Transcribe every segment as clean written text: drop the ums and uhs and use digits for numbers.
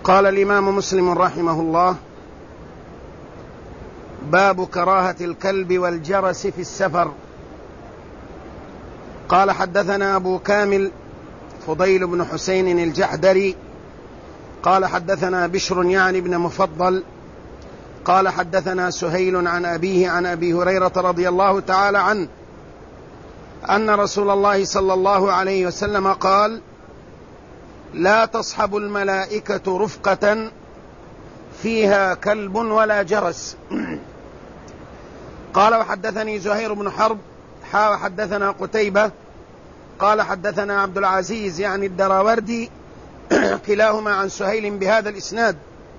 قال الإمام مسلم رحمه الله: باب كراهة الكلب والجرس في السفر. قال: حدثنا أبو كامل فضيل بن حسين الجحدري قال: حدثنا بشر يعني بن مفضل قال: حدثنا سهيل عن أبيه عن أبي هريرة رضي الله تعالى عنه أن رسول الله صلى الله عليه وسلم قال: لا تصحب الملائكة رفقة فيها كلب ولا جرس. قال: وحدثني زهير بن حرب وحدثنا قتيبة قال: حدثنا عبد العزيز يعني الدراوردي كلاهما عن سهيل بهذا الإسناد.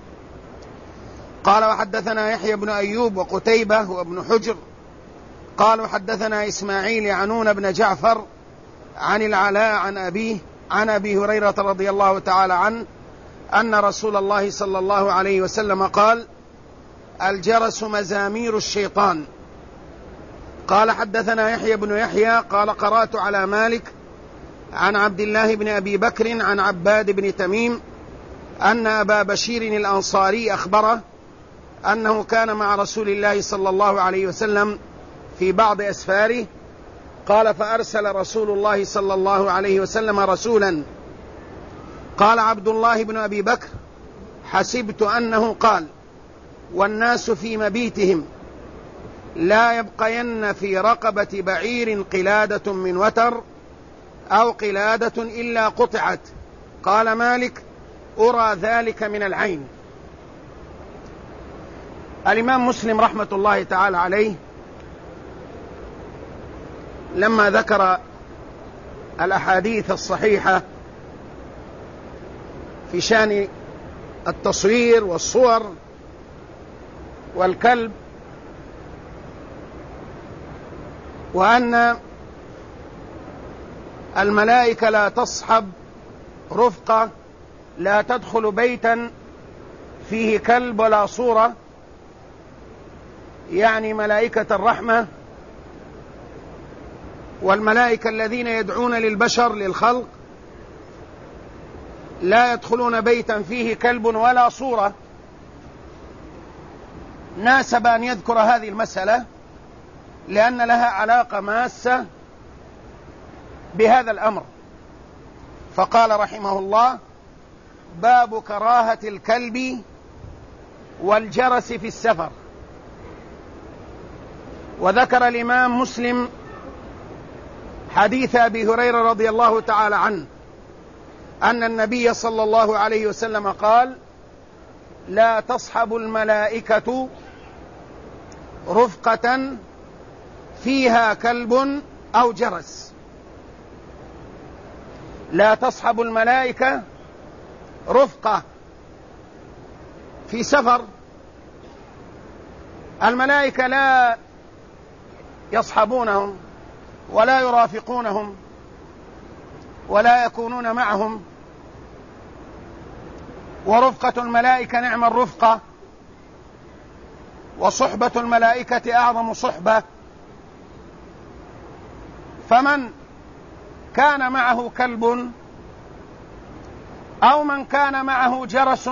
قال: وحدثنا يحيى بن أيوب وقتيبة وابن حجر قال: وحدثنا إسماعيل يعنون بن جعفر عن العلاء عن أبيه عن أبي هريرة رضي الله تعالى عنه أن رسول الله صلى الله عليه وسلم قال: الجرس مزامير الشيطان. قال: حدثنا يحيى بن يحيى قال: قرأت على مالك عن عبد الله بن أبي بكر عن عباد بن تميم أن أبا بشير الأنصاري أخبره أنه كان مع رسول الله صلى الله عليه وسلم في بعض أسفاره. قال: فأرسل رسول الله صلى الله عليه وسلم رسولا. قال عبد الله بن أبي بكر: حسبت أنه قال: والناس في مبيتهم لا يبقين في رقبة بعير قلادة من وتر أو قلادة إلا قطعت. قال مالك: أرى ذلك من العين. الإمام مسلم رحمة الله تعالى عليه لما ذكر الأحاديث الصحيحة في شأن التصوير والصور والكلب، وأن الملائكة لا تصحب رفقة، لا تدخل بيتا فيه كلب ولا صورة، يعني ملائكة الرحمة والملائكة الذين يدعون للبشر للخلق لا يدخلون بيتا فيه كلب ولا صورة. ناسب أن يذكر هذه المسألة لأن لها علاقة ماسة بهذا الأمر. فقال رحمه الله: باب كراهة الكلب والجرس في السفر. وذكر الإمام مسلم حديث أبي هريرة رضي الله تعالى عنه أن النبي صلى الله عليه وسلم قال: لا تصحب الملائكة رفقة فيها كلب أو جرس. لا تصحب الملائكة رفقة في سفر. الملائكة لا يصحبونهم ولا يرافقونهم ولا يكونون معهم، ورفقة الملائكة نعم الرفقة، وصحبة الملائكة أعظم صحبة. فمن كان معه كلب أو من كان معه جرس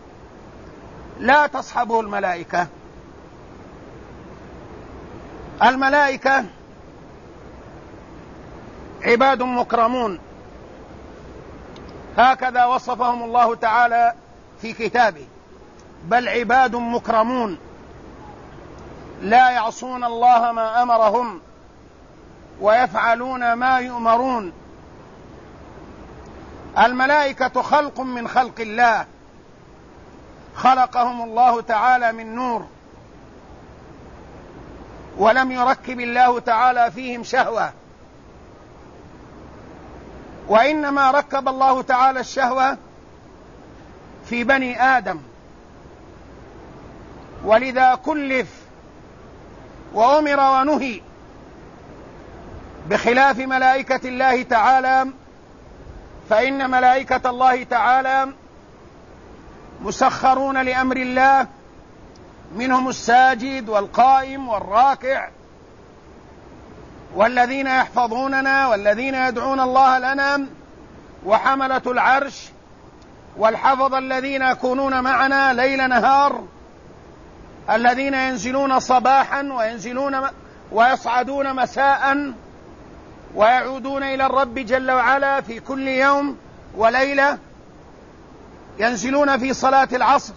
لا تصحبه الملائكة. الملائكة عباد مكرمون، هكذا وصفهم الله تعالى في كتابه: بل عباد مكرمون لا يعصون الله ما أمرهم ويفعلون ما يؤمرون. الملائكة خلق من خلق الله، خلقهم الله تعالى من نور، ولم يركب الله تعالى فيهم شهوة، وإنما ركب الله تعالى الشهوة في بني آدم، ولذا كلف وأمر ونهي، بخلاف ملائكة الله تعالى، فإن ملائكة الله تعالى مسخرون لأمر الله، منهم الساجد والقائم والراكع، والذين يحفظوننا والذين يدعون الله لنا، وحملة العرش والحفظة الذين يكونون معنا ليل نهار، الذين ينزلون صباحا ويصعدون مساء ويعودون إلى الرب جل وعلا في كل يوم وليلة، ينزلون في صلاة العصر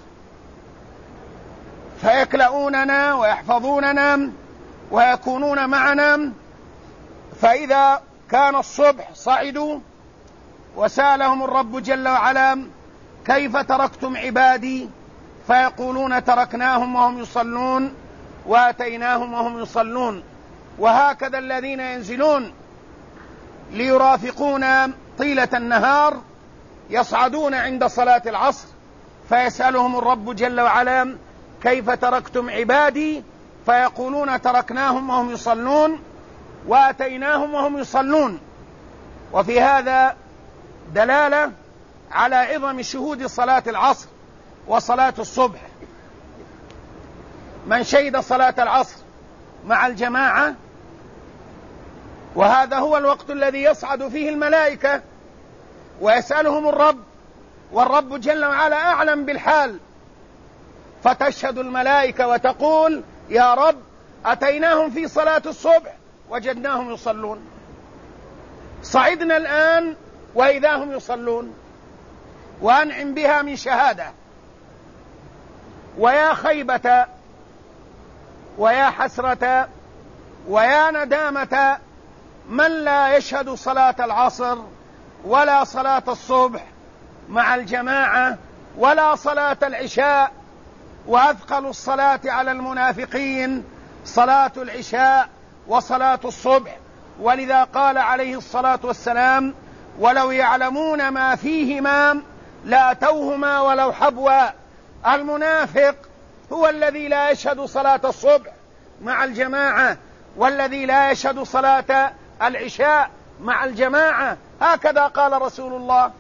فيكلؤوننا ويحفظوننا ويكونون معنا. فإذا كان الصبح صعدوا وسألهم الرب جل وعلا كيف تركتم عبادي، فيقولون تركناهم وهم يصلون واتيناهم وهم يصلون. وهكذا الذين ينزلون ليرافقونا طيلة النهار يصعدون عند صلاة العصر فيسألهم الرب جل وعلا كيف تركتم عبادي، فيقولون تركناهم وهم يصلون واتيناهم وهم يصلون. وفي هذا دلالة على عظم شهود صلاة العصر وصلاة الصبح. من شهد صلاة العصر مع الجماعة، وهذا هو الوقت الذي يصعد فيه الملائكة ويسألهم الرب، والرب جل وعلا أعلم بالحال، فتشهد الملائكة وتقول يا رب أتيناهم في صلاة الصبح وجدناهم يصلون، صعدنا الآن وإذا هم يصلون، وأنعم بها من شهادة. ويا خيبة ويا حسرة ويا ندامة من لا يشهد صلاة العصر ولا صلاة الصبح مع الجماعة ولا صلاة العشاء. وأثقل الصلاة على المنافقين صلاة العشاء وصلاة الصبح، ولذا قال عليه الصلاة والسلام ولو يعلمون ما فيهما لأتوهما ولو حبوا. المنافق هو الذي لا يشهد صلاة الصبح مع الجماعة والذي لا يشهد صلاة العشاء مع الجماعة، هكذا قال رسول الله.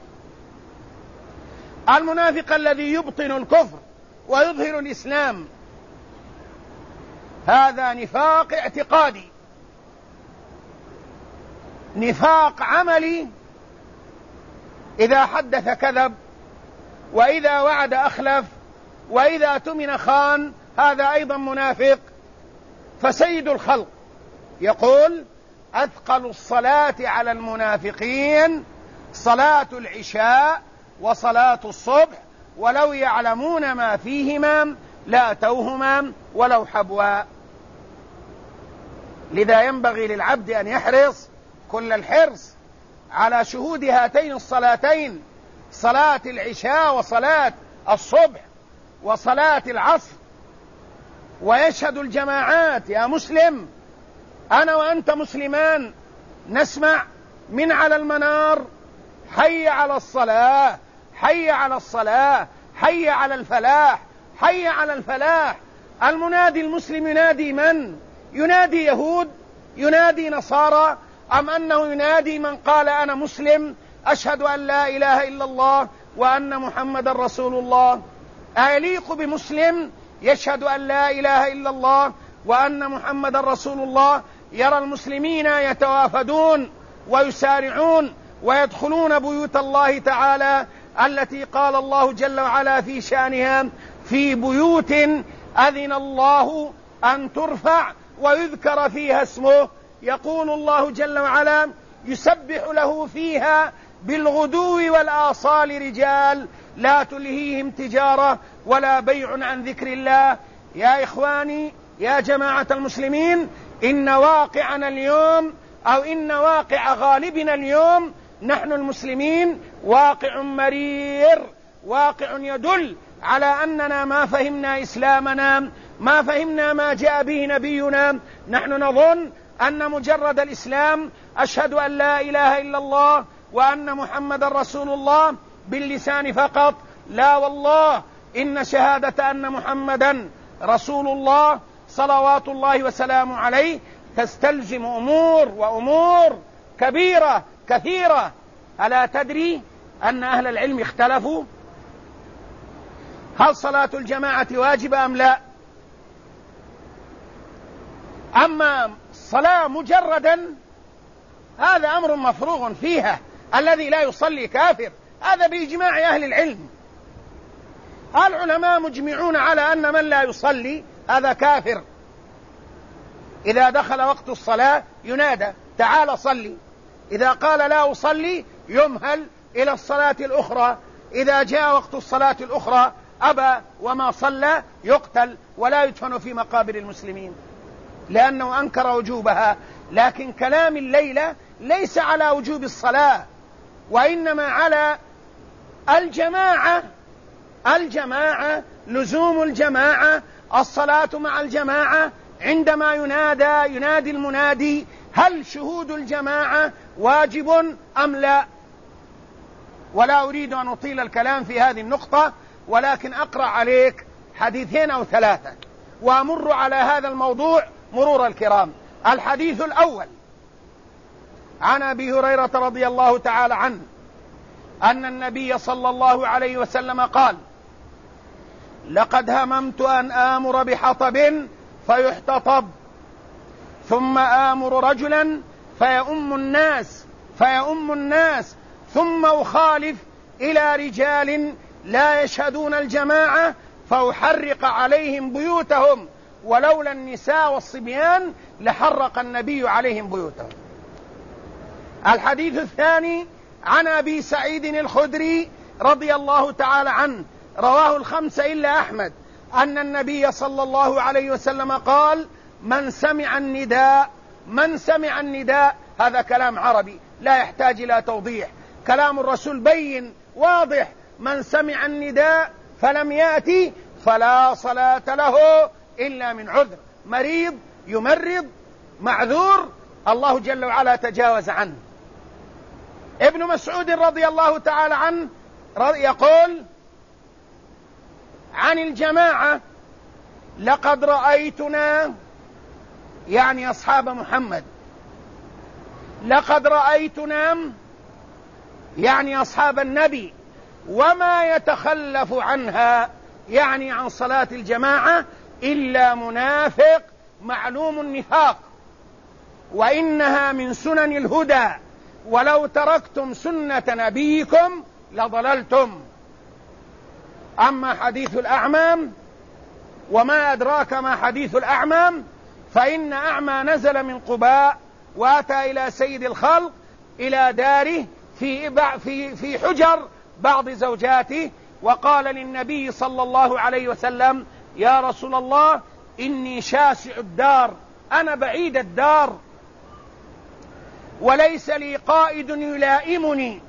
المنافق الذي يبطن الكفر ويظهر الإسلام، هذا نفاق اعتقادي، نفاق عملي. إذا حدث كذب، وإذا وعد أخلف، وإذا اؤتمن خان، هذا أيضا منافق. فسيد الخلق يقول أثقل الصلاة على المنافقين صلاة العشاء وصلاة الصبح ولو يعلمون ما فيهما لأتوهما ولو حبوا. لذا ينبغي للعبد أن يحرص كل الحرص على شهود هاتين الصلاتين، صلاة العشاء وصلاة الصبح وصلاة العصر، ويشهد الجماعات. يا مسلم، أنا وأنت مسلمان، نسمع من على المنار حي على الصلاة، حي على الصلاة، حي على الفلاح، حي على الفلاح. المنادي المسلم ينادي من؟ ينادي يهود؟ ينادي نصارى؟ أم أنه ينادي من قال أنا مسلم أشهد أن لا إله إلا الله وأن محمد رسول الله؟ أيليق بمسلم يشهد أن لا إله إلا الله وأن محمد رسول الله يرى المسلمين يتوافدون ويسارعون ويدخلون بيوت الله تعالى التي قال الله جل وعلا في شأنها في بيوت أذن الله أن ترفع ويذكر فيها اسمه؟ يقول الله جل وعلا يسبح له فيها بالغدو والآصال رجال لا تلهيهم تجارة ولا بيع عن ذكر الله. يا إخواني، يا جماعة المسلمين، إن واقعنا اليوم أو إن واقع غالبنا اليوم نحن المسلمين واقع مرير، واقع يدل على أننا ما فهمنا إسلامنا، ما فهمنا ما جاء به نبينا. نحن نظن أن مجرد الإسلام أشهد أن لا إله إلا الله وأن محمد رسول الله باللسان فقط. لا والله، إن شهادة أن محمدا رسول الله صلوات الله وسلامه عليه تستلزم أمور كبيرة كثيرة. ألا تدري أن أهل العلم اختلفوا هل صلاة الجماعة واجبة أم لا؟ أما الصلاة مجردا هذا أمر مفروغ فيها، الذي لا يصلي كافر، هذا بإجماع أهل العلم. العلماء مجمعون على أن من لا يصلي هذا كافر. إذا دخل وقت الصلاة ينادى تعال صلي، إذا قال لا أصلي يمهل إلى الصلاة الأخرى، إذا جاء وقت الصلاة الأخرى أبى وما صلى يقتل ولا يدفن في مقابر المسلمين لأنه أنكر وجوبها. لكن كلام الليلة ليس على وجوب الصلاة، وإنما على الجماعة، لزوم الجماعة، الصلاة مع الجماعة. عندما ينادي المنادي هل شهود الجماعة واجب أم لا؟ ولا أريد أن أطيل الكلام في هذه النقطة، ولكن أقرأ عليك حديثين أو ثلاثة وأمر على هذا الموضوع مرور الكرام. الحديث الأول عن أبي هريرة رضي الله تعالى عنه أن النبي صلى الله عليه وسلم قال: لقد هممت أن آمر بحطب فيحتطب، ثم آمر رجلا فيؤم الناس، ثم أخالف إلى رجال لا يشهدون الجماعة فأحرق عليهم بيوتهم، ولولا النساء والصبيان لحرق النبي عليهم بيوتهم. الحديث الثاني عن أبي سعيد الخدري رضي الله تعالى عنه، رواه الخمسة إلا أحمد، أن النبي صلى الله عليه وسلم قال: من سمع النداء، هذا كلام عربي لا يحتاج إلى توضيح، كلام الرسول بين واضح: من سمع النداء فلم يأتي فلا صلاة له إلا من عذر، مريض، يمرض، معذور، الله جل وعلا تجاوز عنه. ابن مسعود رضي الله تعالى عنه يقول عن الجماعة: لقد رأيتنا، يعني أصحاب محمد، لقد رأيتنا يعني أصحاب النبي، وما يتخلف عنها يعني عن صلاة الجماعة إلا منافق معلوم النفاق، وإنها من سنن الهدى، ولو تركتم سنة نبيكم لضللتم. أما حديث الأعمام وما أدراك ما حديث الأعمام، فإن أعمى نزل من قباء وأتى إلى سيد الخلق إلى داره في حجر بعض زوجاته، وقال للنبي صلى الله عليه وسلم: يا رسول الله، إني شاسع الدار، أنا بعيد الدار، وليس لي قائد يلائمني،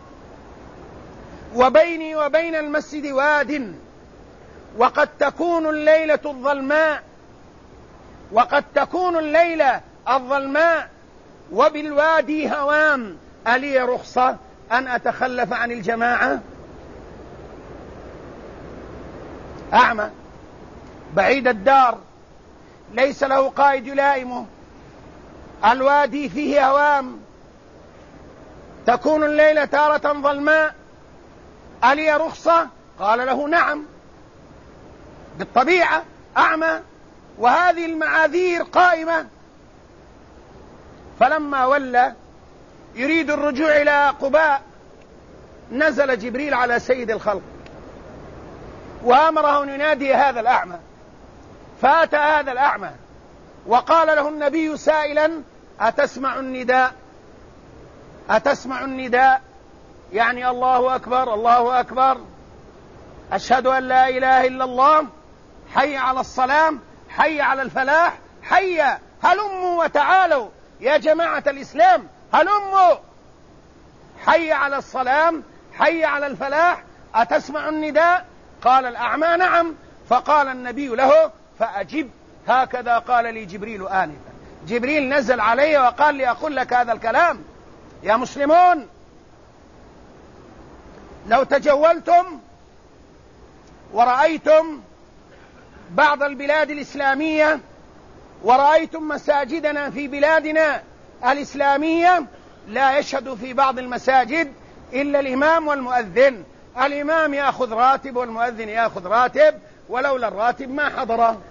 وبيني وبين المسجد واد، وقد تكون الليلة الظلماء وبالوادي هوام، ألي رخصة أن أتخلف عن الجماعة؟ أعمى بعيد الدار، ليس له قائد يلائمه، الوادي فيه هوام، تكون الليلة تارة ظلماء، ألي رخصة؟ قال له: نعم، بالطبيعة أعمى، وهذه المعاذير قائمة. فلما ولى يريد الرجوع إلى قباء، نزل جبريل على سيد الخلق وأمره أن ينادي هذا الأعمى، فأتى هذا الأعمى وقال له النبي سائلا: أتسمع النداء؟ يعني الله أكبر، الله أكبر، أشهد أن لا إله إلا الله، حي على الصلاة، حي على الفلاح، حي، هلموا وتعالوا يا جماعة الإسلام، هلموا، حي على الصلاة، حي على الفلاح، أتسمع النداء؟ قال الأعمى: نعم. فقال النبي له: فأجب، هكذا قال لي جبريل آنفا. جبريل نزل علي وقال لي أقول لك هذا الكلام. يا مسلمون، لو تجولتم ورأيتم بعض البلاد الإسلامية ورأيتم مساجدنا في بلادنا الإسلامية، لا يشهد في بعض المساجد إلا الإمام والمؤذن، الإمام يأخذ راتب والمؤذن يأخذ راتب، ولولا الراتب ما حضره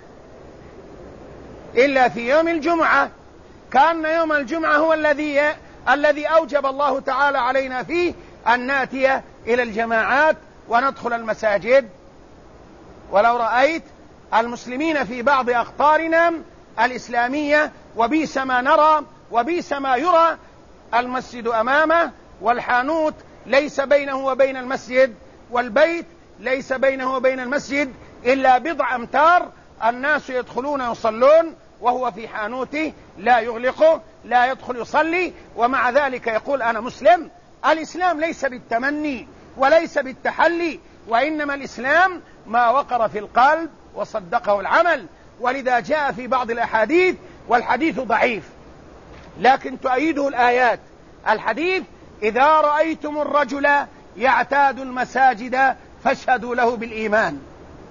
إلا في يوم الجمعة، كأن يوم الجمعة هو الذي أوجب الله تعالى علينا فيه أن نأتي إلى الجماعات وندخل المساجد. ولو رأيت المسلمين في بعض أقطارنا الإسلامية وبئس ما نرى وبئس ما يرى، المسجد أمامه والحانوت ليس بينه وبين المسجد، والبيت ليس بينه وبين المسجد إلا بضع أمتار، الناس يدخلون يصلون وهو في حانوته لا يغلقه، لا يدخل يصلي، ومع ذلك يقول أنا مسلم. الإسلام ليس بالتمني وليس بالتحلي، وإنما الإسلام ما وقر في القلب وصدقه العمل. ولذا جاء في بعض الأحاديث، والحديث ضعيف لكن تؤيده الآيات، الحديث: إذا رأيتم الرجل يعتاد المساجد فاشهدوا له بالإيمان.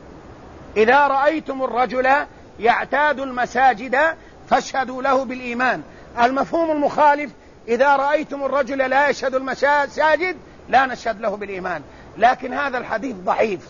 إذا رأيتم الرجل يعتاد المساجد فاشهدوا له بالإيمان. المفهوم المخالف: إذا رأيتم الرجل لا يشهد المساجد لا نشهد له بالإيمان. لكن هذا الحديث ضعيف،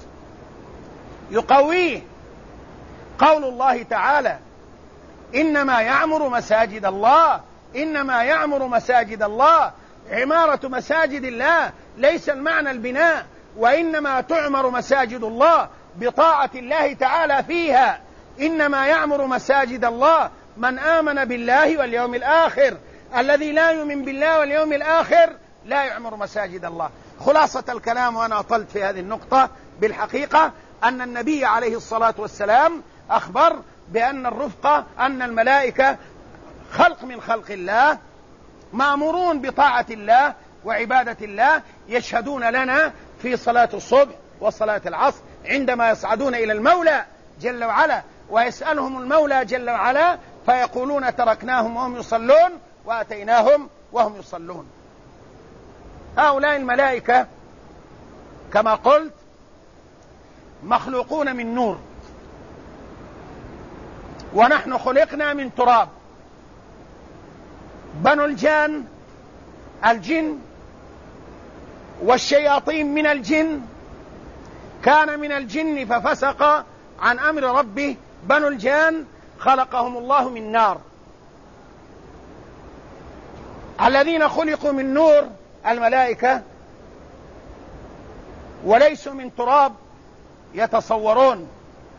يقويه قول الله تعالى: إنما يعمر مساجد الله، إنما يعمر مساجد الله. عمارة مساجد الله ليس المعنى البناء، وإنما تعمر مساجد الله بطاعة الله تعالى فيها. إنما يعمر مساجد الله من آمن بالله واليوم الآخر، الذي لا يؤمن بالله واليوم الآخر لا يعمر مساجد الله. خلاصة الكلام، وأنا أطلت في هذه النقطة، بالحقيقة أن النبي عليه الصلاة والسلام أخبر بأن الرفقة، أن الملائكة خلق من خلق الله مأمورون بطاعة الله وعبادة الله، يشهدون لنا في صلاة الصبح وصلاة العصر عندما يصعدون إلى المولى جل وعلا ويسألهم المولى جل وعلا فيقولون تركناهم وهم يصلون وأتيناهم وهم يصلون. هؤلاء الملائكة كما قلت مخلوقون من نور، ونحن خلقنا من تراب. بنو الجان الجن والشياطين من الجن، كان من الجن ففسق عن أمر ربه. بنو الجان خلقهم الله من نار. الذين خلقوا من نور الملائكة وليسوا من تراب يتصورون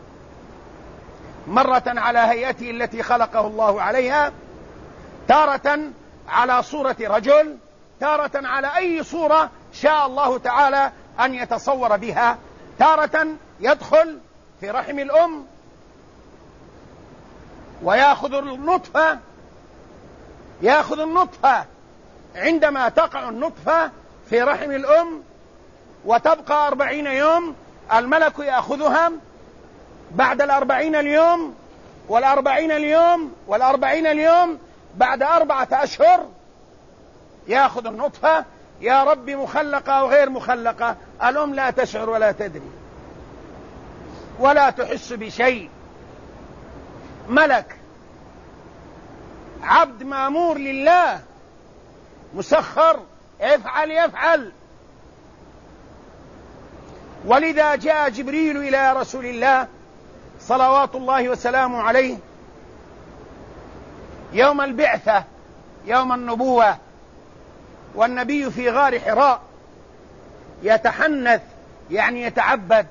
مرة على هيئته التي خلقه الله عليها، تارة على صورة رجل، تارة على أي صورة شاء الله تعالى أن يتصور بها، تارة يدخل في رحم الأم ويأخذ النطفة عندما تقع النطفة في رحم الأم وتبقى 40 يوم، الملك يأخذها بعد 40 اليوم والأربعين اليوم بعد 4 أشهر يأخذ النطفة. يا رب مخلقة أو غير مخلقة، الأم لا تشعر ولا تدري ولا تحس بشيء. ملك عبد مأمور لله مسخر، يفعل. ولذا جاء جبريل إلى رسول الله صلوات الله وسلامه عليه يوم البعثة، يوم النبوة، والنبي في غار حراء يتحنث يعني يتعبد.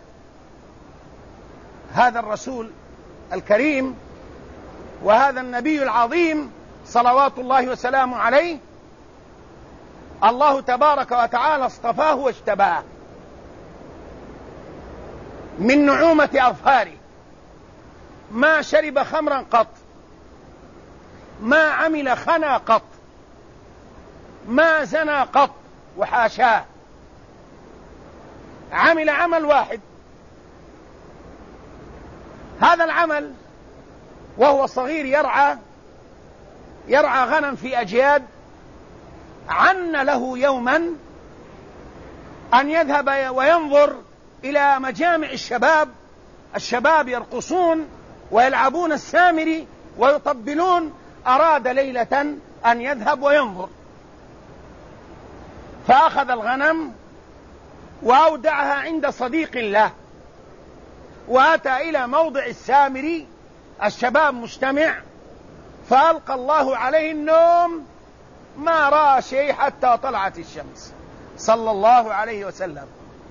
هذا الرسول الكريم وهذا النبي العظيم صلوات الله وسلامه عليه الله تبارك وتعالى اصطفاه واجتباه من نعومة أظفاره، ما شرب خمرا قط، ما عمل خنا قط، ما زنى قط وحاشاه. عمل عمل واحد، هذا العمل وهو صغير يرعى غنم في أجياد. عن له يوما أن يذهب وينظر إلى مجامع الشباب يرقصون ويلعبون السامري ويطبلون. أراد ليلة أن يذهب وينظر، فأخذ الغنم وأودعها عند صديق له، وأتى إلى موضع السامري، الشباب مجتمع، فألقى الله عليه النوم، ما رأى شيء حتى طلعت الشمس. صلى الله عليه وسلم.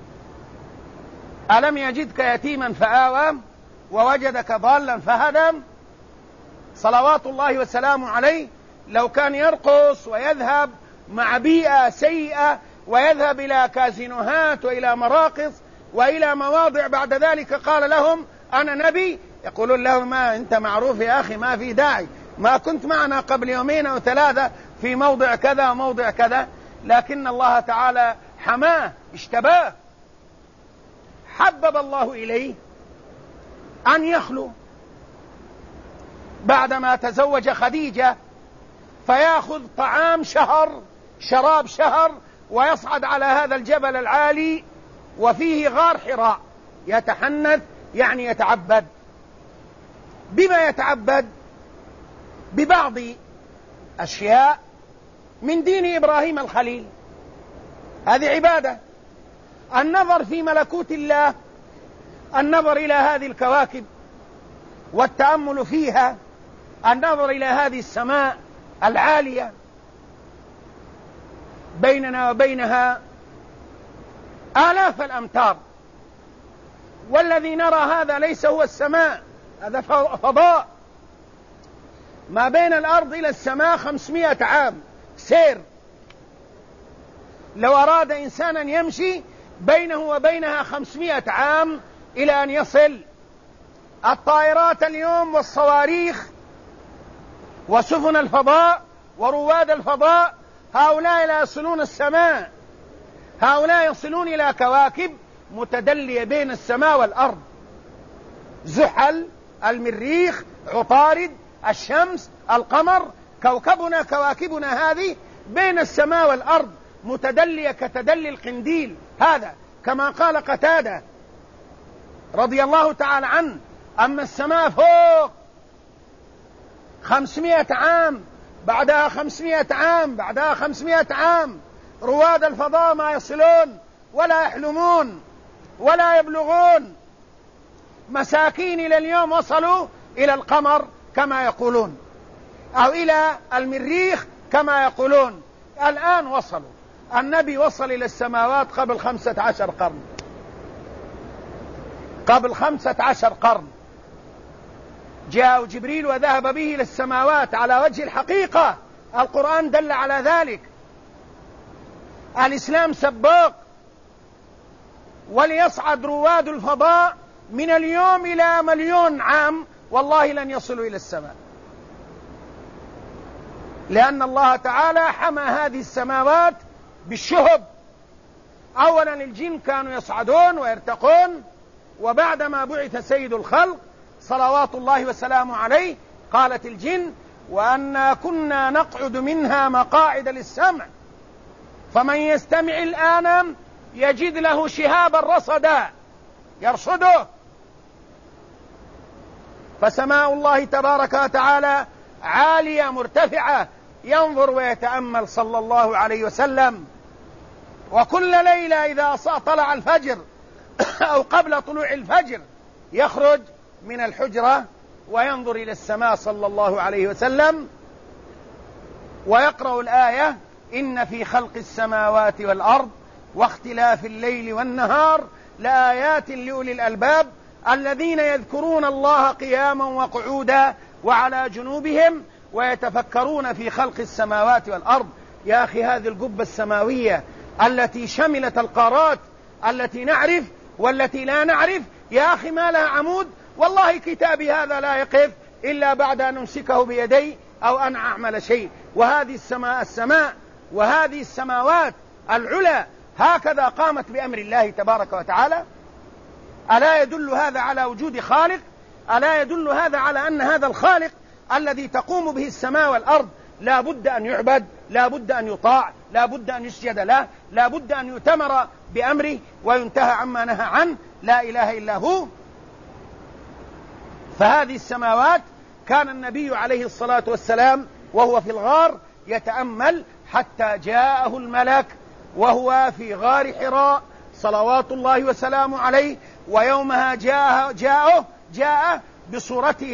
ألم يجدك يتيما فآوى ووجدك ضالا فهدى. صلوات الله وسلامه عليه لو كان يرقص ويذهب مع بيئة سيئة ويذهب إلى كازينوهات وإلى مراقص وإلى مواضع بعد ذلك قال لهم أنا نبي، يقولون له ما أنت معروف يا أخي، ما في داعي، ما كنت معنا قبل يومين أو ثلاثة في موضع كذا وموضع كذا. لكن الله تعالى حماه اشتباه، حبب الله إليه أن يخلو بعدما تزوج خديجة، فيأخذ طعام شهر شراب شهر ويصعد على هذا الجبل العالي وفيه غار حراء يتحنث، يعني يتعبد. بما يتعبد؟ ببعض أشياء من دين إبراهيم الخليل، هذه عبادة. النظر في ملكوت الله، النظر إلى هذه الكواكب والتأمل فيها، النظر إلى هذه السماء العالية بيننا وبينها آلاف الأمتار، والذي نرى هذا ليس هو السماء، هذا فضاء. ما بين الأرض إلى السماء 500 عام سير. لو أراد إنسانا يمشي بينه وبينها 500 عام إلى أن يصل. الطائرات اليوم والصواريخ وسفن الفضاء ورواد الفضاء، هؤلاء لا يصلون السماء، هؤلاء يصلون إلى كواكب متدلية بين السماء والأرض. زحل، المريخ، عطارد، الشمس، القمر، كوكبنا كواكبنا هذه بين السماء والأرض متدلية كتدلي القنديل. هذا كما قال قتادة رضي الله تعالى عنه: أما السماء فوق 500 عام، بعدها 500 عام، بعدها 500 عام، رواد الفضاء ما يصلون ولا يحلمون ولا يبلغون. مساكين إلى اليوم وصلوا إلى القمر كما يقولون، أو إلى المريخ كما يقولون. الآن وصلوا. النبي وصل إلى السماوات قبل 15 قرن، قبل 15 قرن جاء جبريل وذهب به إلى السماوات على وجه الحقيقة. القرآن دل على ذلك. الإسلام سباق، وليصعد رواد الفضاء من اليوم إلى 1,000,000 عام والله لن يصلوا إلى السماء، لأن الله تعالى حمى هذه السماوات بالشهب. أولا الجن كانوا يصعدون ويرتقون، وبعدما بعث سيد الخلق صلوات الله وسلامه عليه قالت الجن: وأنا كنا نقعد منها مقاعد للسمع فمن يستمع الآن يجد له شهابا رصدا يرصده. فسماء الله تبارك وتعالى عالية مرتفعة، ينظر ويتأمل صلى الله عليه وسلم. وكل ليلة إذا طلع الفجر أو قبل طلوع الفجر يخرج من الحجرة وينظر إلى السماء صلى الله عليه وسلم ويقرأ الآية: إن في خلق السماوات والأرض واختلاف الليل والنهار لآيات لأولي الألباب الذين يذكرون الله قياما وقعودا وعلى جنوبهم ويتفكرون في خلق السماوات والأرض. يا أخي هذه القبة السماوية التي شملت القارات التي نعرف والتي لا نعرف، يا أخي ما لها عمود. والله كتابي هذا لا يقف إلا بعد أن أمسكه بيدي أو أن أعمل شيء. وهذه السماء وهذه السماوات العلى هكذا قامت بأمر الله تبارك وتعالى. ألا يدل هذا على وجود خالق؟ ألا يدل هذا على أن هذا الخالق الذي تقوم به السماء والأرض لا بد أن يعبد، لا بد أن يطاع، لا بد أن يسجد له، لا بد أن يؤتمر بأمره وينتهى عما نهى عنه، لا إله إلا هو. فهذه السماوات كان النبي عليه الصلاة والسلام وهو في الغار يتأمل حتى جاءه الملك وهو في غار حراء صلوات الله وسلامه عليه. ويومها جاء بصورته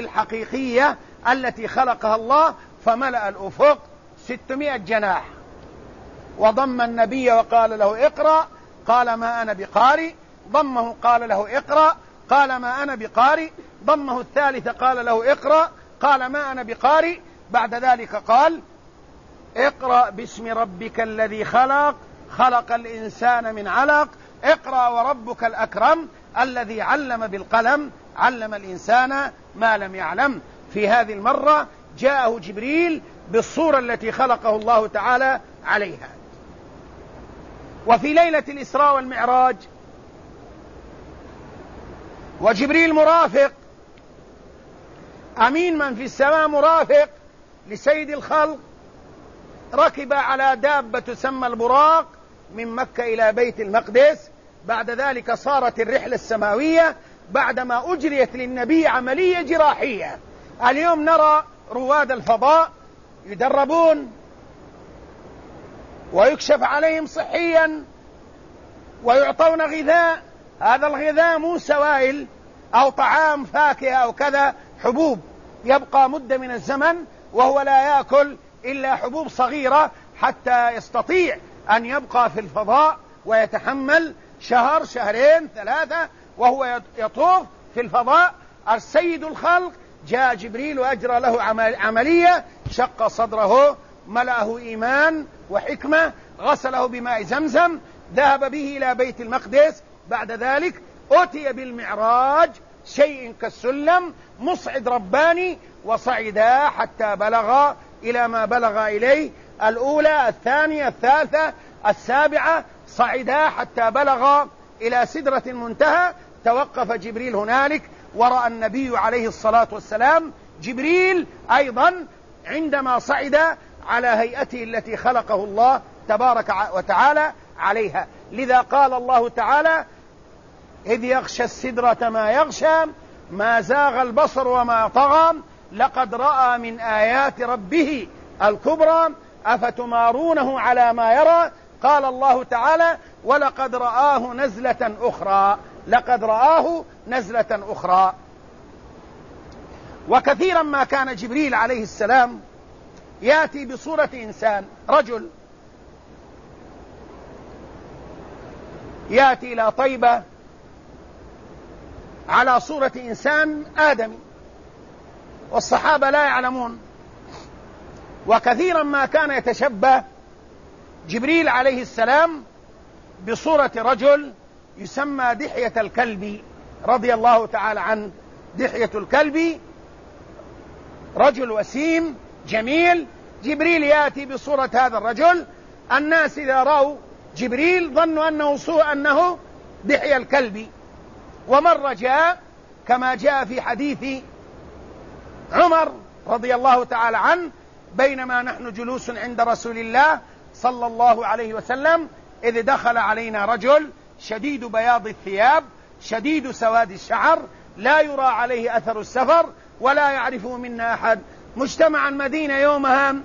الحقيقية التي خلقها الله، فملأ الأفق 600 جناح، وضم النبي وقال له اقرأ، قال ما أنا بقارئ. ضمه قال له اقرأ، قال ما أنا بقارئ. ضمه الثالث قال له اقرأ، قال ما أنا بقارئ. بعد ذلك قال اقرأ باسم ربك الذي خلق، خلق الإنسان من علق، اقرأ وربك الأكرم الذي علم بالقلم، علم الإنسان ما لم يعلم. في هذه المرة جاءه جبريل بالصورة التي خلقه الله تعالى عليها. وفي ليلة الإسراء والمعراج وجبريل مرافق، أمين من في السماء مرافق لسيد الخلق، ركب على دابة تسمى البراق من مكة إلى بيت المقدس. بعد ذلك صارت الرحلة السماوية بعدما أجريت للنبي عملية جراحية. اليوم نرى رواد الفضاء يدربون ويكشف عليهم صحيا ويعطون غذاء. هذا الغذاء مو سوائل أو طعام فاكهة أو كذا، حبوب، يبقى مدة من الزمن وهو لا يأكل إلا حبوب صغيرة حتى يستطيع أن يبقى في الفضاء ويتحمل شهر شهرين ثلاثة وهو يطوف في الفضاء. السيد الخلق جاء جبريل وأجرى له عملية، شق صدره، ملأه إيمان وحكمة، غسله بماء زمزم، ذهب به إلى بيت المقدس. بعد ذلك أتي بالمعراج، شيء كالسلم، مصعد رباني، وصعدا حتى بلغ إلى ما بلغ إليه، الأولى الثانية الثالثة السابعة، صعدا حتى بلغ إلى سدرة المنتهى. توقف جبريل هنالك ورأى النبي عليه الصلاة والسلام جبريل أيضا عندما صعد على هيئته التي خلقه الله تبارك وتعالى عليها. لذا قال الله تعالى إذ يغشى السدرة ما يغشى ما زاغ البصر وما طغى لقد رأى من آيات ربه الكبرى أفتمارونه على ما يرى. قال الله تعالى ولقد رآه نزلة أخرى، لقد رآه نزلة أخرى. وكثيرا ما كان جبريل عليه السلام يأتي بصورة إنسان، رجل يأتي إلى طيبة على صورة إنسان آدمي والصحابة لا يعلمون. وكثيرا ما كان يتشبه جبريل عليه السلام بصورة رجل يسمى دحية الكلبي رضي الله تعالى عنه. دحية الكلبي رجل وسيم جميل، جبريل يأتي بصورة هذا الرجل. الناس إذا رأوا جبريل ظنوا أنه دحية الكلبي. ومرة جاء كما جاء في حديث عمر رضي الله تعالى عنه بينما نحن جلوس عند رسول الله صلى الله عليه وسلم إذ دخل علينا رجل شديد بياض الثياب شديد سواد الشعر لا يرى عليه أثر السفر ولا يعرفه منا أحد. مجتمع المدينة يومها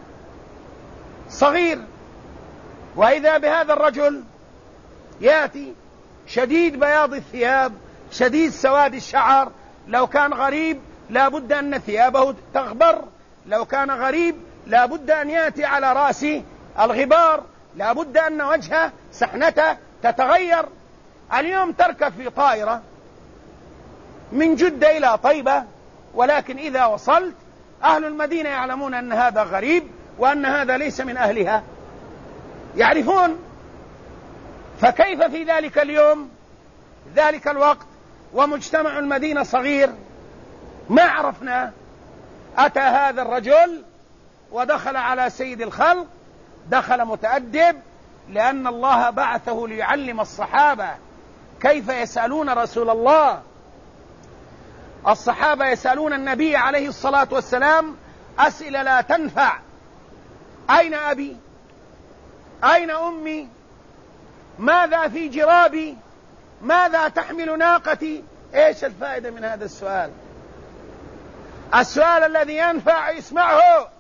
صغير، وإذا بهذا الرجل يأتي شديد بياض الثياب شديد سواد الشعر. لو كان غريب لا بد أن ثيابه تغبر، لو كان غريب لا بد أن يأتي على رأسه الغبار، لا بد أن وجهه سحنته تتغير. اليوم تركب في طائرة من جدة إلى طيبة، ولكن إذا وصلت أهل المدينة يعلمون أن هذا غريب وأن هذا ليس من أهلها، يعرفون. فكيف في ذلك اليوم ذلك الوقت ومجتمع المدينة صغير ما عرفنا؟ أتى هذا الرجل ودخل على سيد الخلق، دخل متأدب لأن الله بعثه ليعلم الصحابة كيف يسألون رسول الله. الصحابة يسألون النبي عليه الصلاة والسلام أسئلة لا تنفع: أين أبي؟ أين أمي؟ ماذا في جرابي؟ ماذا تحمل ناقتي؟ إيش الفائدة من هذا السؤال؟ السؤال الذي ينفع اسمعه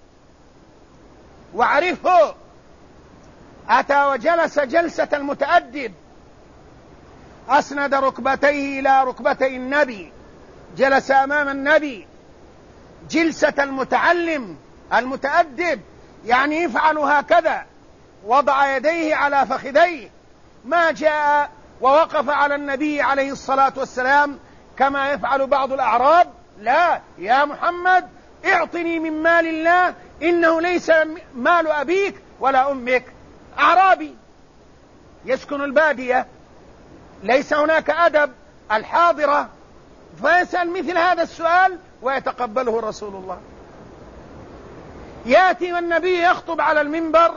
وعرفه. أتى وجلس جلسة المتأدب، أسند ركبتيه إلى ركبتي النبي، جلس أمام النبي جلسة المتعلم المتأدب، يعني يفعل هكذا وضع يديه على فخذيه، ما جاء ووقف على النبي عليه الصلاة والسلام كما يفعل بعض الأعراب، لا يا محمد اعطني من مال الله إنه ليس مال أبيك ولا أمك. أعرابي يسكن البادية، ليس هناك أدب الحاضرة، فيسأل مثل هذا السؤال ويتقبله رسول الله. يأتي والنبي يخطب على المنبر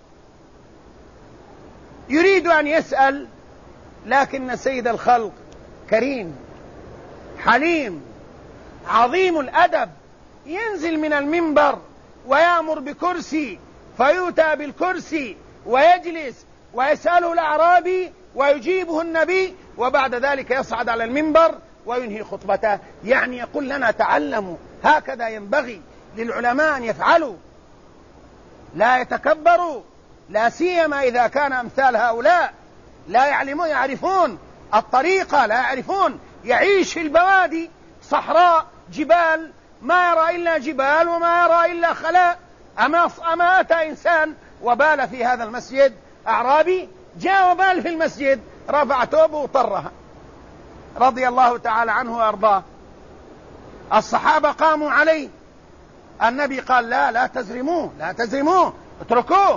يريد أن يسأل، لكن سيد الخلق كريم حليم عظيم الأدب، ينزل من المنبر ويأمر بكرسي فيؤتى بالكرسي ويجلس ويسأله الأعرابي ويجيبه النبي، وبعد ذلك يصعد على المنبر وينهي خطبته. يعني يقول لنا تعلموا، هكذا ينبغي للعلماء أن يفعلوا، لا يتكبروا، لا سيما إذا كان أمثال هؤلاء لا يعرفون الطريقة، لا يعرفون، يعيش في البوادي صحراء جبال، ما يرى إلا جبال وما يرى إلا خلاء. أما أتى إنسان وبال في هذا المسجد، أعرابي جاء وبال في المسجد، رفع ثوبه وطرها رضي الله تعالى عنه وأرضاه. الصحابة قاموا عليه، النبي قال لا تزرموه، لا تزرموه، اتركوه.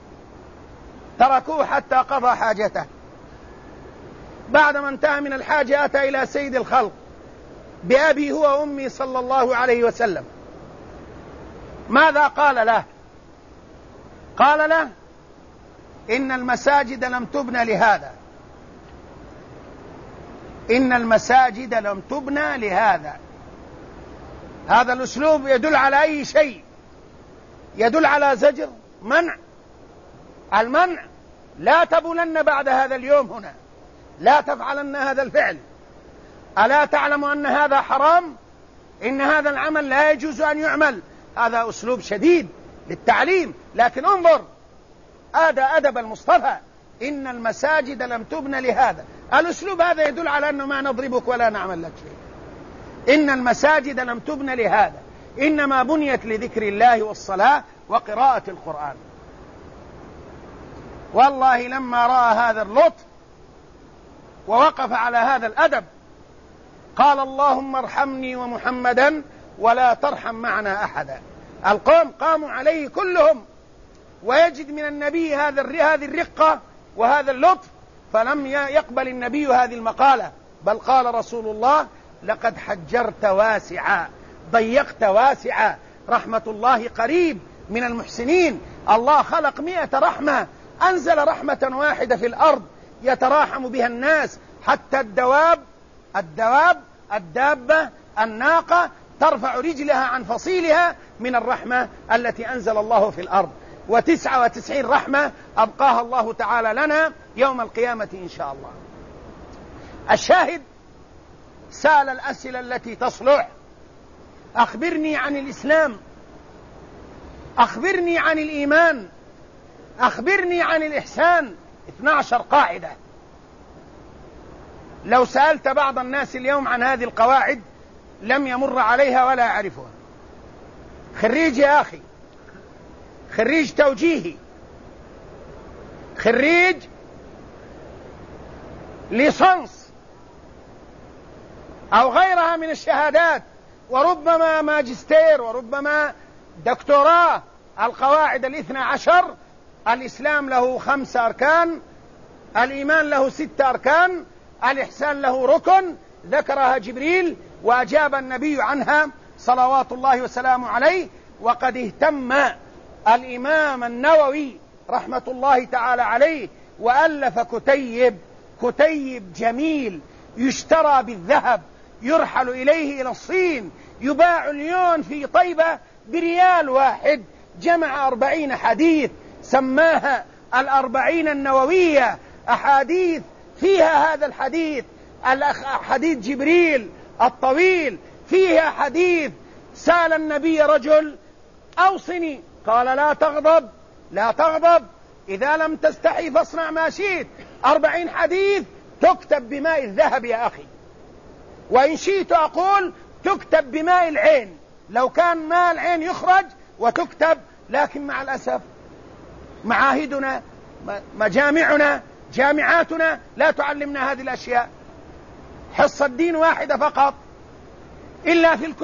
تركوه حتى قضى حاجته. بعدما انتهى من الحاجة أتى إلى سيد الخلق بأبي هو وأمي صلى الله عليه وسلم. ماذا قال له؟ قال له إن المساجد لم تبنى لهذا، إن المساجد لم تبنى لهذا. هذا الأسلوب يدل على أي شيء؟ يدل على زجر، منع، المنع. لا تبولن بعد هذا اليوم هنا، لا تفعلن هذا الفعل، ألا تعلم أن هذا حرام؟ إن هذا العمل لا يجوز أن يعمل. هذا أسلوب شديد للتعليم، لكن انظر أدب المصطفى، إن المساجد لم تبنى لهذا. الأسلوب هذا يدل على أنه ما نضربك ولا نعمل لك شيء. إن المساجد لم تبنى لهذا، إنما بنيت لذكر الله والصلاة وقراءة القرآن. والله لما رأى هذا اللطف ووقف على هذا الأدب قال اللهم ارحمني ومحمدا ولا ترحم معنا أحدا. القوم قاموا عليه كلهم، ويجد من النبي هذه الرقة وهذا اللطف، فلم يقبل النبي هذه المقالة، بل قال رسول الله لقد حجرت واسعا، ضيقت واسعا، رحمة الله قريب من المحسنين. الله خلق 100 رحمة، أنزل رحمة واحدة في الأرض يتراحم بها الناس، حتى الدابة الناقة ترفع رجلها عن فصيلها من الرحمة التي أنزل الله في الأرض. 99 رحمة أبقاها الله تعالى لنا يوم القيامة إن شاء الله. الشاهد سأل الأسئلة التي تصلح. أخبرني عن الإسلام، أخبرني عن الإيمان، أخبرني عن الإحسان. 12 قاعدة. لو سألت بعض الناس اليوم عن هذه القواعد لم يمر عليها ولا يعرفها. خريج يا أخي، خريج توجيهي، خريج ليسانس أو غيرها من الشهادات، وربما ماجستير وربما دكتوراه. القواعد 12: الإسلام له 5 أركان، الإيمان له 6 أركان، الإحسان له ركن، ذكرها جبريل وأجاب النبي عنها صلوات الله وسلامه عليه. وقد اهتم الإمام النووي رحمة الله تعالى عليه وألف كتيب جميل يشترى بالذهب، يرحل إليه إلى الصين، يباع اليوم في طيبة بريال واحد. جمع 40 حديث سماها 40 النووية، أحاديث فيها هذا الحديث، حديث جبريل الطويل، فيها حديث سأل النبي رجل أوصني، قال لا تغضب، لا تغضب، إذا لم تستحي فاصنع ما شئت. 40 حديث تكتب بماء الذهب يا أخي، وإن شئت أقول تكتب بماء العين، لو كان ماء العين يخرج وتكتب. لكن مع الأسف معاهدنا، مجامعنا، جامعاتنا لا تعلمنا هذه الأشياء. حصة دين واحدة فقط، إلا في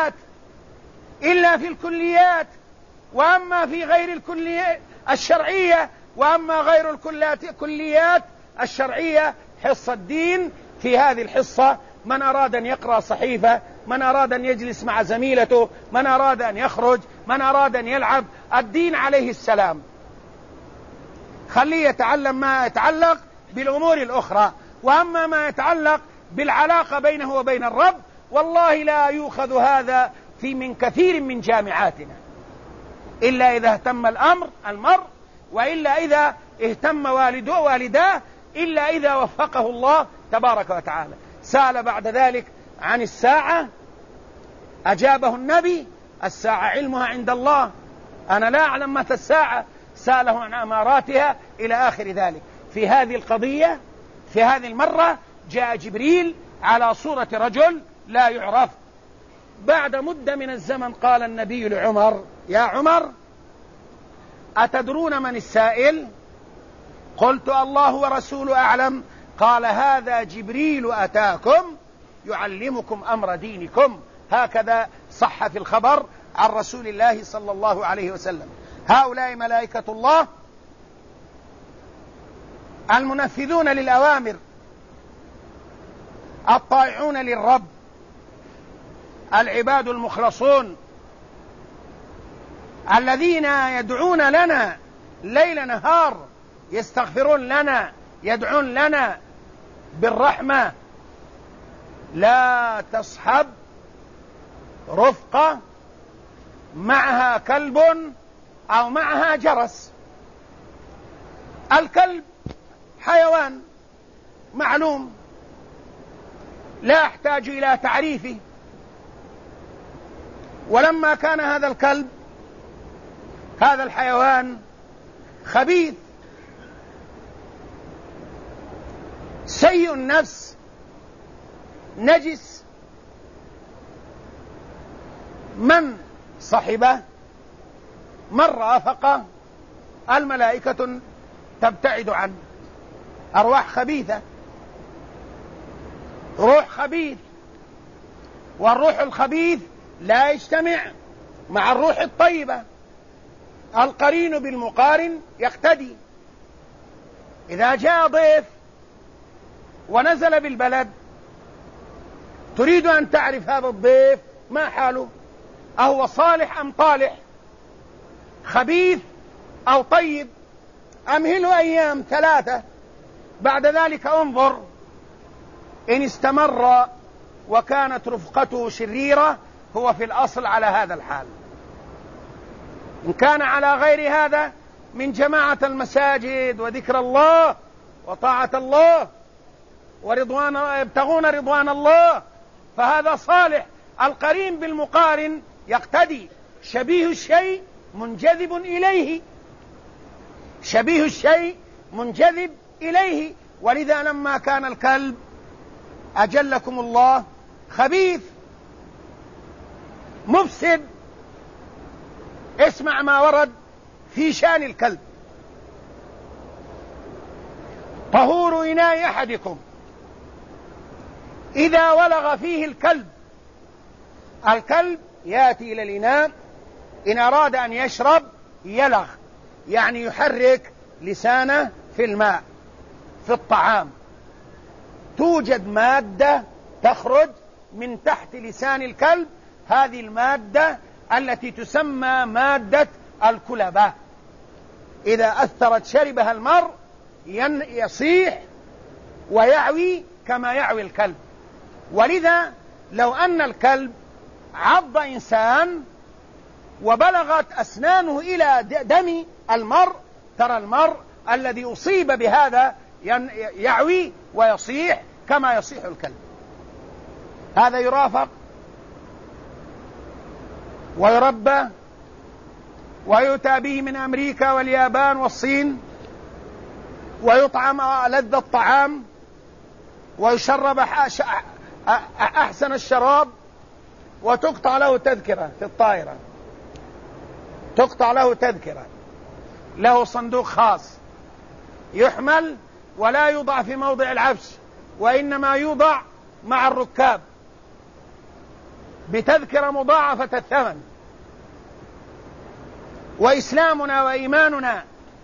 الكليات، وأما في غير الكليات الشرعية، وأما غير الكليات الشرعية حصة الدين. في هذه الحصة من أراد أن يقرأ صحيفة، من أراد أن يجلس مع زميلته، من أراد أن يخرج، من أراد أن يلعب، الدين عليه السلام. خليه يتعلم ما يتعلق بالأمور الأخرى، وأما ما يتعلق بالعلاقة بينه وبين الرب والله لا يؤخذ هذا من كثير من جامعاتنا إلا إذا اهتم المرء، وإلا إذا اهتم والداه، إلا إذا وفقه الله تبارك وتعالى. سأل بعد ذلك عن الساعة، أجابه النبي: الساعة علمها عند الله، أنا لا أعلم متى الساعة. سأله عن أماراتها إلى آخر ذلك. في هذه القضية، في هذه المرة جاء جبريل على صورة رجل لا يعرف. بعد مدة من الزمن قال النبي لعمر: يا عمر، أتدرون من السائل؟ قلت: الله ورسوله أعلم. قال: هذا جبريل أتاكم يعلمكم أمر دينكم. هكذا صح في الخبر عن رسول الله صلى الله عليه وسلم. هؤلاء ملائكة الله المنفذون للأوامر، الطائعون للرب، العباد المخلصون الذين يدعون لنا ليل نهار، يستغفرون لنا، يدعون لنا بالرحمة. لا تصحب رفقة معها كلب أو معها جرس. الكلب حيوان معلوم لا يحتاج إلى تعريفه، ولما كان هذا الكلب، هذا الحيوان خبيث سيء النفس نجس، من صحبه، من رافقه، الملائكة تبتعد عنه. أرواح خبيثة، روح خبيث، والروح الخبيث لا يجتمع مع الروح الطيبة. القرين بالمقارن يقتدي. إذا جاء ضيف ونزل بالبلد تريد أن تعرف هذا الضيف ما حاله، أهو صالح أم طالح، خبيث أو طيب. أمهله أيام 3، بعد ذلك انظر. إن استمر وكانت رفقته شريرة هو في الأصل على هذا الحال. إن كان على غير هذا من جماعة المساجد وذكر الله وطاعة الله ورضوان، يبتغون رضوان الله، فهذا صالح. القرين بالمقارن يقتدي. شبيه الشيء منجذب إليه، شبيه الشيء منجذب إليه. ولذا لما كان الكلب أجلكم الله خبيث مفسد، اسمع ما ورد في شأن الكلب: طهور إناء أحدكم إذا ولغ فيه الكلب. الكلب يأتي إلى الإناء، إن أراد أن يشرب يلغ، يعني يحرك لسانه في الماء، في الطعام. توجد مادة تخرج من تحت لسان الكلب، هذه المادة التي تسمى مادة الكلبة. إذا أثرت شربها المرء يصيح ويعوي كما يعوي الكلب. ولذا لو أن الكلب عض إنسان وبلغت أسنانه إلى دم المرء، ترى المرء الذي أصيب بهذا يعوي ويصيح كما يصيح الكلب. هذا يرافق ويربى ويؤتى به من أمريكا واليابان والصين، ويطعم لذ الطعام ويشرب أحسن الشراب، وتقطع له تذكرة في الطائرة، تقطع له تذكرة. له صندوق خاص يحمل ولا يوضع في موضع العفش، وإنما يوضع مع الركاب بتذكرة مضاعفة الثمن. وإسلامنا وإيماننا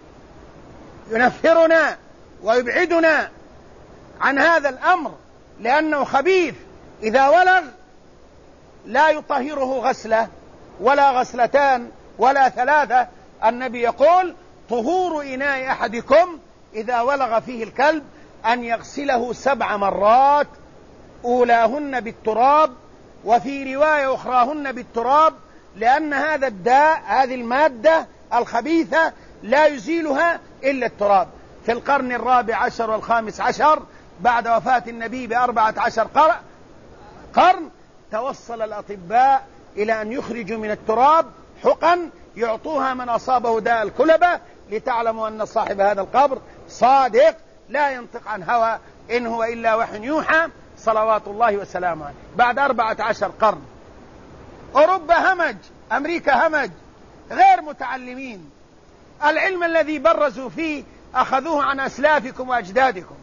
ينفرنا ويبعدنا عن هذا الأمر، لأنه خبيث. إذا ولغ لا يطهره غسلة ولا غسلتان ولا ثلاثة. النبي يقول: طهور إناء أحدكم إذا ولغ فيه الكلب أن يغسله 7 مرات، أولاهن بالتراب، وفي رواية أخراهن بالتراب، لأن هذا الداء، هذه المادة الخبيثة، لا يزيلها إلا التراب. في القرن 14 و15 بعد وفاة النبي ب14 قرن توصل الأطباء إلى أن يخرجوا من التراب حقن يعطوها من أصابه داء الكلبة، لتعلموا أن صاحب هذا القبر صادق لا ينطق عن هوى، إن هو إلا وحي يوحى، صلوات الله وسلامه عليه. بعد 14 قرن أوروبا همج، أمريكا همج، غير متعلمين. العلم الذي برزوا فيه أخذوه عن أسلافكم وأجدادكم.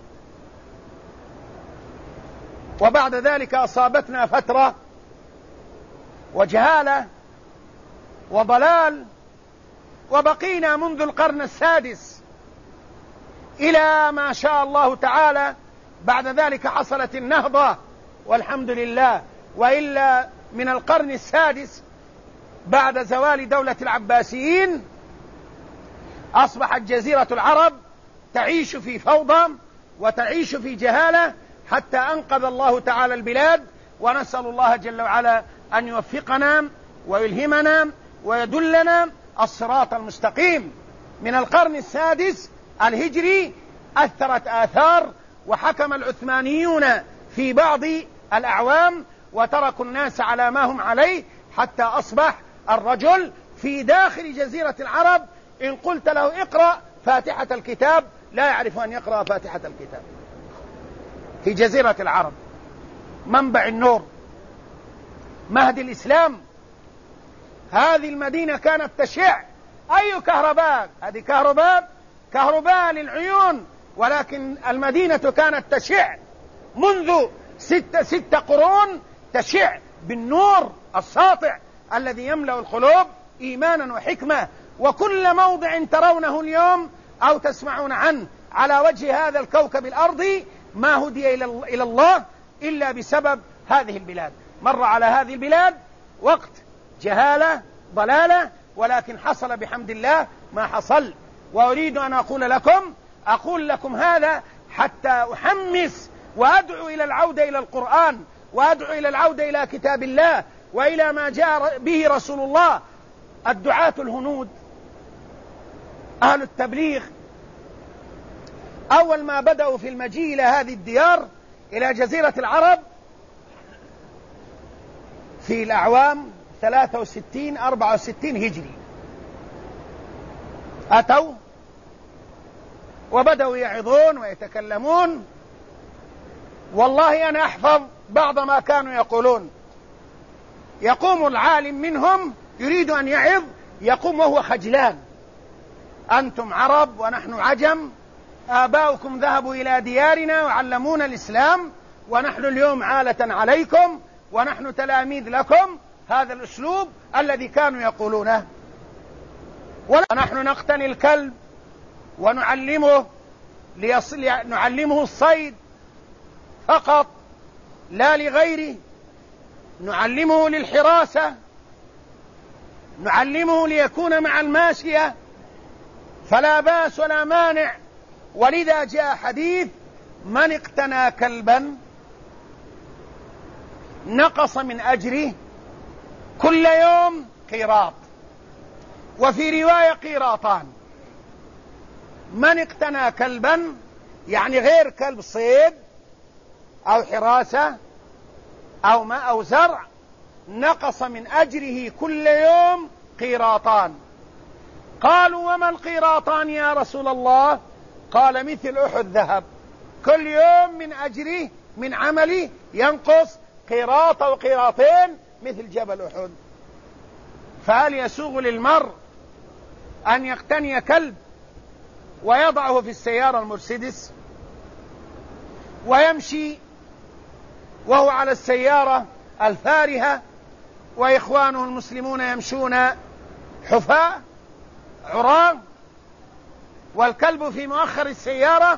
وبعد ذلك أصابتنا فترة وجهالة وضلال، وبقينا منذ القرن السادس إلى ما شاء الله تعالى. بعد ذلك حصلت النهضة والحمد لله. وإلا من القرن السادس بعد زوال دولة العباسيين أصبحت جزيرة العرب تعيش في فوضى وتعيش في جهالة، حتى أنقذ الله تعالى البلاد. ونسأل الله جل وعلا أن يوفقنا ويلهمنا ويدلنا الصراط المستقيم. من القرن السادس الهجري أثرت آثار، وحكم العثمانيون في بعض الأعوام وتركوا الناس على ما هم عليه، حتى أصبح الرجل في داخل جزيرة العرب إن قلت له اقرأ فاتحة الكتاب لا يعرف أن يقرأ فاتحة الكتاب. في جزيرة العرب منبع النور، مهد الإسلام، هذه المدينة كانت تشع. أي كهرباء؟ هذه كهرباء للعيون، ولكن المدينة كانت تشع منذ 6 قرون، تشع بالنور الساطع الذي يملأ القلوب إيمانا وحكمة. وكل موضع ترونه اليوم أو تسمعون عنه على وجه هذا الكوكب الأرضي ما هدي إلى الله إلا بسبب هذه البلاد. مر على هذه البلاد وقت جهالة ضلالة، ولكن حصل بحمد الله ما حصل. وأريد أن أقول لكم هذا حتى أحمس وأدعو إلى العودة إلى القرآن، وأدعو إلى العودة إلى كتاب الله وإلى ما جاء به رسول الله. الدعاة الهنود أهل التبليغ أول ما بدأوا في المجيء إلى هذه الديار، إلى جزيرة العرب، في الأعوام 63-64 هجري، أتوا وبدأوا يعظون ويتكلمون. والله أنا أحفظ بعض ما كانوا يقولون. يقوم العالم منهم يريد أن يعظ، يقوم وهو خجلان: أنتم عرب ونحن عجم، آباؤكم ذهبوا إلى ديارنا وعلمونا الإسلام، ونحن اليوم عالة عليكم ونحن تلاميذ لكم. هذا الأسلوب الذي كانوا يقولونه. ونحن نقتني الكلب ونعلمه نعلمه الصيد فقط لا لغيره، نعلمه للحراسة، نعلمه ليكون مع الماشية، فلا باس ولا مانع. ولذا جاء حديث: من اقتنى كلبا نقص من أجره كل يوم قيراط، وفي رواية قيراطان. من اقتنى كلبا يعني غير كلب صيد أو حراسة أو ماء أو زرع، نقص من أجره كل يوم قيراطان. قالوا: وما القيراطان يا رسول الله؟ قال: مثل أحد ذهب، كل يوم من أجره من عمله ينقص قيراط أو قيراطين مثل جبل أحد. فهل يسوغ للمرء أن يقتني كلب ويضعه في السيارة المرسيدس ويمشي وهو على السيارة الفارهة، وإخوانه المسلمون يمشون حفاة عراة والكلب في مؤخر السيارة؟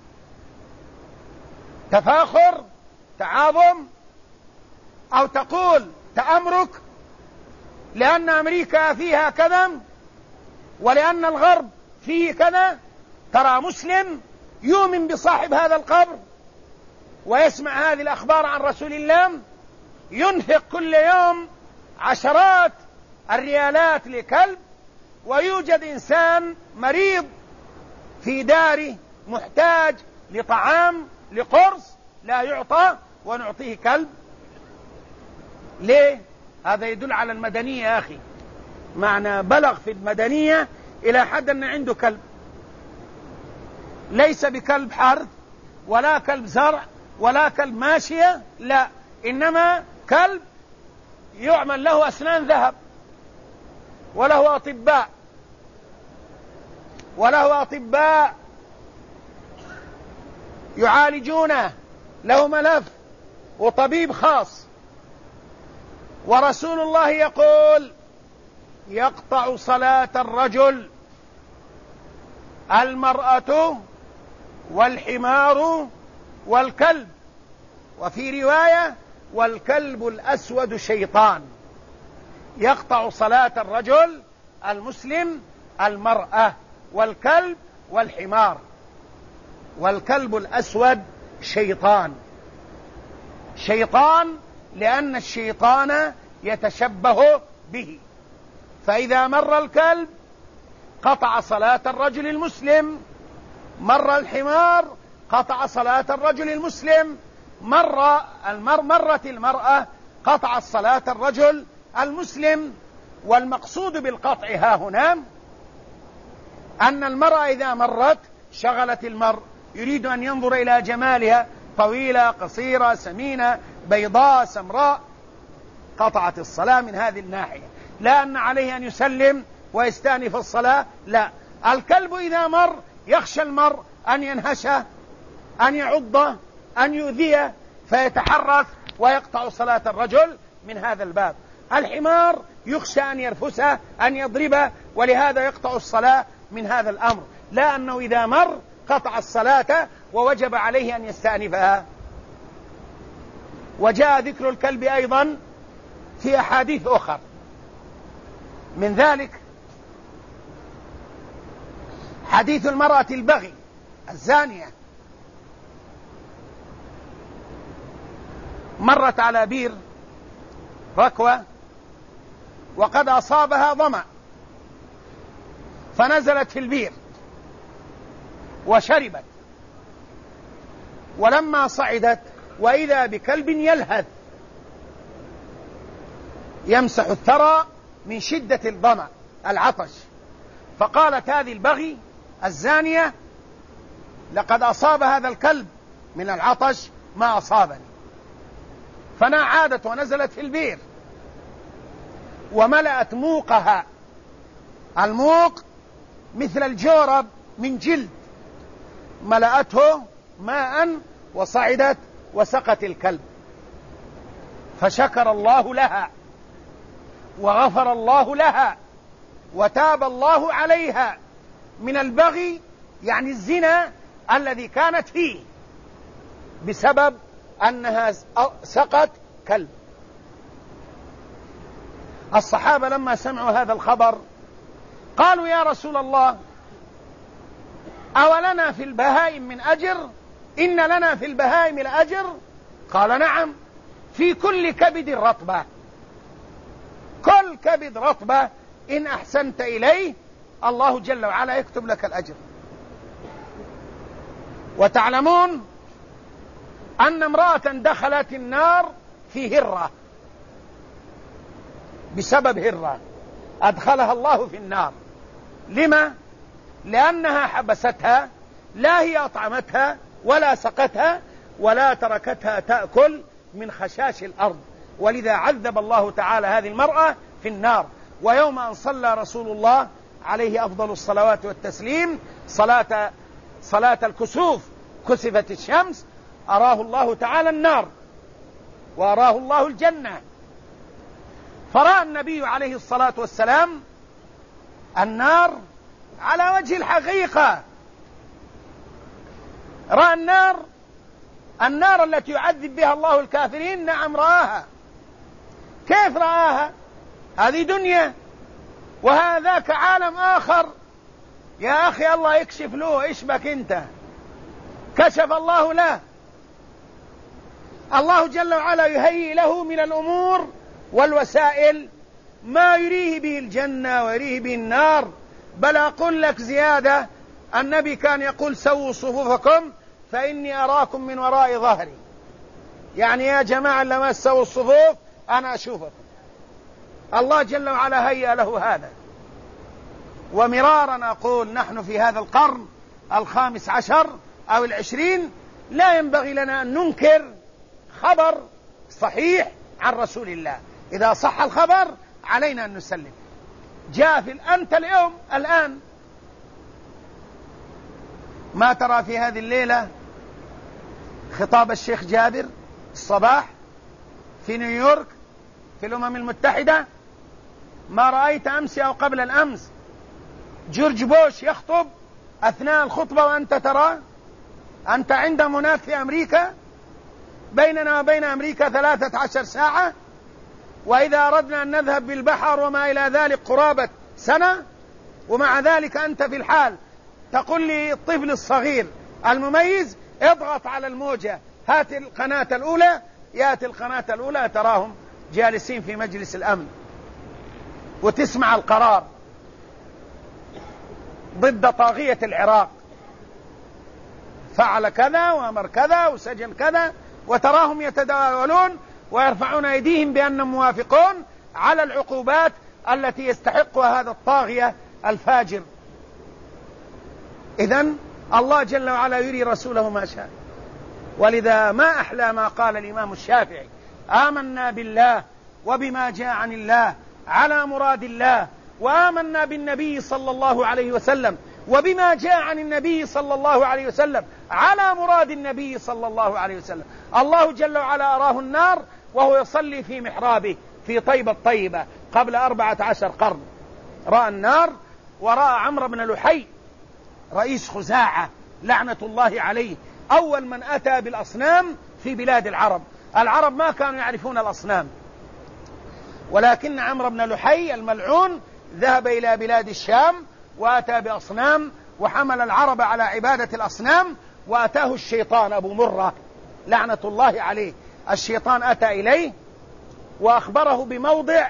تفاخر، تعاظم، أو تقول تأمرك لأن أمريكا فيها كذا ولأن الغرب فيه كذا؟ ترى مسلم يؤمن بصاحب هذا القبر ويسمع هذه الأخبار عن رسول الله ينفق كل يوم عشرات الريالات لكلب، ويوجد إنسان مريض في داره محتاج لطعام لقرص لا يعطى ونعطيه كلب. ليه؟ هذا يدل على المدنية يا أخي، معنى بلغ في المدنية إلى حد أن عنده كلب، ليس بكلب حرث ولا كلب زرع ولا كلب ماشية، لا، إنما كلب يعمل له أسنان ذهب وله أطباء يعالجونه، له ملف وطبيب خاص. ورسول الله يقول يقطع صلاة الرجل المرأة والحمار والكلب، وفي رواية والكلب الأسود شيطان. يقطع صلاة الرجل المسلم المرأة والكلب والحمار، والكلب الأسود شيطان. شيطان لأن الشيطان يتشبه به، فإذا مر الكلب قطع صلاة الرجل المسلم، مر الحمار قطع صلاة الرجل المسلم، مرت المرأة قطع صلاة الرجل المسلم. والمقصود بالقطع ها هنا أن المرأة إذا مرت شغلت المرء، يريد أن ينظر إلى جمالها، طويلة قصيرة سمينة بيضاء سمراء، قطعت الصلاة من هذه الناحية، لا أن عليه أن يسلم ويستأنف الصلاة، لا. الكلب إذا مر يخشى المرء أن ينهشه، أن يعضه، أن يؤذيه، فيتحرك ويقطع صلاة الرجل من هذا الباب. الحمار يخشى أن يرفسه، أن يضربه، ولهذا يقطع الصلاة من هذا الأمر، لا أنه إذا مر قطع الصلاة ووجب عليه أن يستأنفها. وجاء ذكر الكلب أيضا في أحاديث أخرى، من ذلك حديث المرأة البغي الزانية، مرت على بير ركوة وقد أصابها ظمأ، فنزلت في البير وشربت، ولما صعدت وإذا بكلب يلهث يمسح الثرى من شدة الظمأ العطش، فقالت هذه البغي الزانية لقد أصاب هذا الكلب من العطش ما أصابني، عادت ونزلت في البير وملأت موقها، الموق مثل الجورب من جلد، ملأته ماء وصعدت وسقت الكلب، فشكر الله لها وغفر الله لها وتاب الله عليها من البغي، يعني الزنا الذي كانت فيه بسبب أنها سقت كلب. الصحابة لما سمعوا هذا الخبر قالوا يا رسول الله أولنا في البهائم من أجر؟ إن لنا في البهائم لأجر؟ قال نعم، في كل كبد رطبة، كل كبد رطبة إن أحسنت إليه الله جل وعلا يكتب لك الأجر. وتعلمون أن امرأة دخلت النار في هرة، بسبب هرة أدخلها الله في النار. لما؟ لأنها حبستها، لا هي أطعمتها ولا سقتها ولا تركتها تأكل من خشاش الأرض، ولذا عذب الله تعالى هذه المرأة في النار. ويوم أن صلى رسول الله عليه أفضل الصلوات والتسليم صلاة الكسوف، كسفت الشمس، أراه الله تعالى النار وأراه الله الجنة. فرأى النبي عليه الصلاة والسلام النار على وجه الحقيقة، رأى النار التي يعذب بها الله الكافرين. نعم رآها. كيف رآها؟ هذه دنيا وهذاك عالم آخر. يا أخي الله يكشف له، إيش بك أنت؟ كشف الله له. الله جل وعلا يهيئ له من الأمور والوسائل ما يريه به الجنة ويريه به النار. بل أقول لك زيادة، النبي كان يقول سووا صفوفكم فإني أراكم من وراء ظهري. يعني يا جماعة لما تسووا الصفوف أنا أشوفكم. الله جل وعلا هيأ له هذا. ومرارا أقول نحن في هذا القرن 15 أو 20 لا ينبغي لنا أن ننكر خبر صحيح عن رسول الله. إذا صح الخبر علينا أن نسلم. جاء أنت الآن ما ترى في هذه الليلة خطاب الشيخ جابر الصباح في نيويورك في الأمم المتحدة؟ ما رأيت أمس أو قبل الأمس جورج بوش يخطب أثناء الخطبة وأنت ترى؟ أنت عندهم هناك في أمريكا، بيننا وبين أمريكا 13 ساعة، وإذا أردنا أن نذهب بالبحر وما إلى ذلك قرابة سنة، ومع ذلك أنت في الحال تقول لي الطفل الصغير المميز اضغط على الموجة، هات القناة الأولى، يأتي القناة الأولى تراهم جالسين في مجلس الأمن وتسمع القرار ضد طاغية العراق، فعل كذا وأمر كذا وسجن كذا، وتراهم يتداولون ويرفعون أيديهم بأنهم موافقون على العقوبات التي يستحقها هذا الطاغية الفاجر. إذن الله جل وعلا يري رسوله ما شاء. ولذا ما أحلى ما قال الإمام الشافعي: آمنا بالله وبما جاء عن الله على مراد الله، وآمنا بالنبي صلى الله عليه وسلم وبما جاء عن النبي صلى الله عليه وسلم على مراد النبي صلى الله عليه وسلم. الله جل وعلا أراه النار وهو يصلي في محرابه في طيبة الطيبة قبل 14 قرن. رأى النار ورأى عمرو بن لحي رئيس خزاعة لعنة الله عليه، أول من أتى بالأصنام في بلاد العرب. العرب ما كانوا يعرفون الأصنام، ولكن عمرو بن لحي الملعون ذهب إلى بلاد الشام وأتى بأصنام وحمل العرب على عبادة الأصنام. وأتاه الشيطان أبو مرة لعنة الله عليه، الشيطان أتى إليه وأخبره بموضع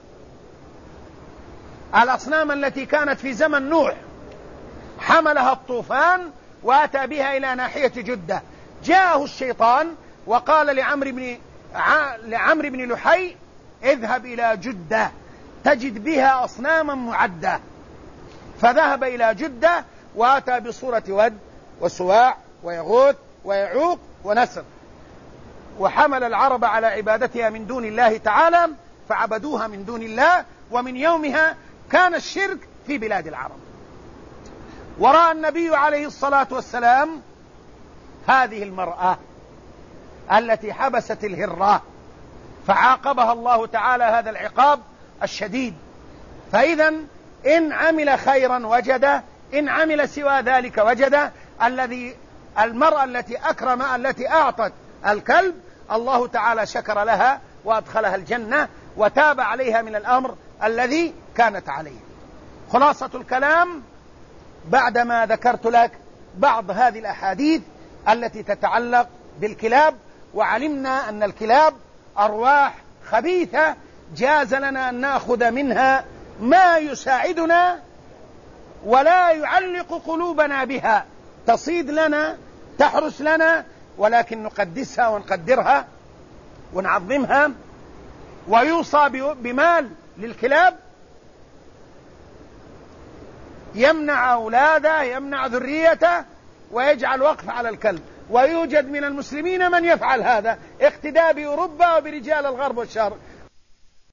الأصنام التي كانت في زمن نوح، حملها الطوفان وأتى بها إلى ناحية جدة. جاءه الشيطان وقال لعمرو بن لحي: اذهب إلى جدة تجد بها أصناما معدة. فذهب إلى جدة وأتى بصورة ود وسواع ويغوث ويعوق ونسر، وحمل العرب على عبادتها من دون الله تعالى، فعبدوها من دون الله، ومن يومها كان الشرك في بلاد العرب. ورأى النبي عليه الصلاة والسلام هذه المرأة التي حبست الهرة، فعاقبها الله تعالى هذا العقاب الشديد. فإذا إن عمل خيرا وجده، إن عمل سوى ذلك وجده. المرأة التي أكرم التي أعطت الكلب الله تعالى شكر لها وأدخلها الجنة وتاب عليها من الأمر الذي كانت عليه. خلاصة الكلام بعدما ذكرت لك بعض هذه الأحاديث التي تتعلق بالكلاب، وعلمنا أن الكلاب أرواح خبيثة جاز لنا أن نأخذ منها ما يساعدنا ولا يعلق قلوبنا بها، تصيد لنا تحرس لنا، ولكن نقدسها ونقدرها ونعظمها. ويوصى بمال للكلاب يمنع أولاده يمنع ذريته ويجعل وقف على الكلب. ويوجد من المسلمين من يفعل هذا اقتداء بأوروبا وبرجال الغرب والشرق،